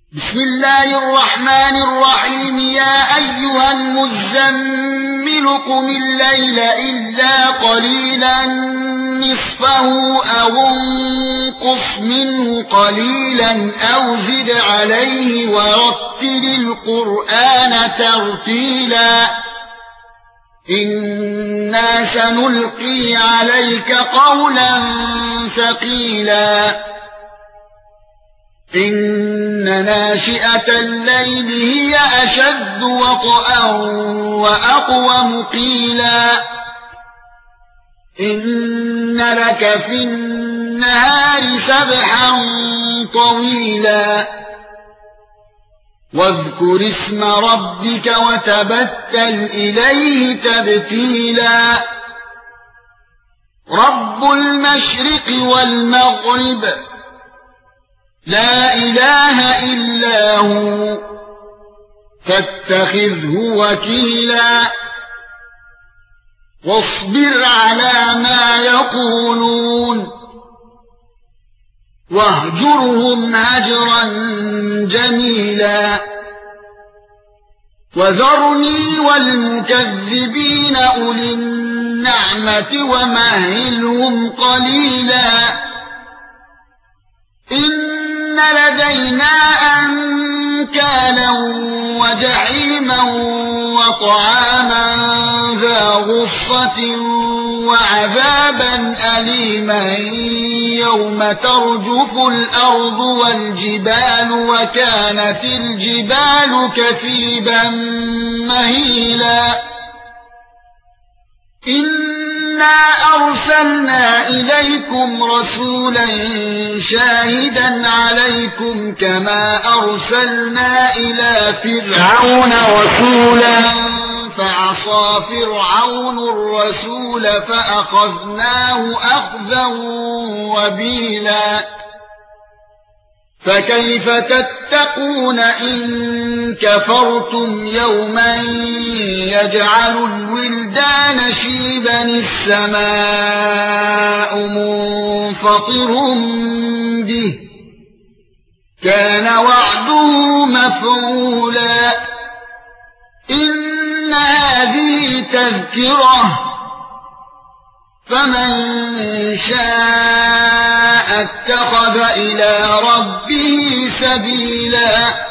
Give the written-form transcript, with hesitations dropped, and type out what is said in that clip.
بسم الله الرحمن الرحيم. يا ايها المزمل قم الليل الا قليلا نصفه او انقص منه قليلا او زد عليه ورتل القرآن ترتيلا. إنا سنلقي عليك قولا ثقيلا. إن ناشئة الليل هي أشد وطئا وأقوم قيلا. إن لك في النهار سبحا طويلا. واذكر اسم ربك وتبتل إليه تبتيلا. رب المشرق والمغرب لا إله إلا هو فاتخذه وكيلا. واصبر على ما يقولون واهجرهم هجرا جميلا. وذرني والمكذبين أولي النعمة ومهلهم قليلا. إن لدينا أنكالا وجحيما وطعاما ذا غصة وعذابا أليما يوم ترجف الأرض والجبال وكانت الجبال كثيبا مهيلا. إنا أرسلنا إليكم رسولا شاهدا عليكم كما أرسلنا إلى فرعون رسولا فعصى فرعون الرسول فأخذناه أخذا وبيلا. فكيف تتقون إن كفرتم يوما يجعل الولدان شيبا السماء منفطر به كان وعده مفعولا. إن هذه تذكرة فمن شاء اتخذ إلى ربه سبيلا.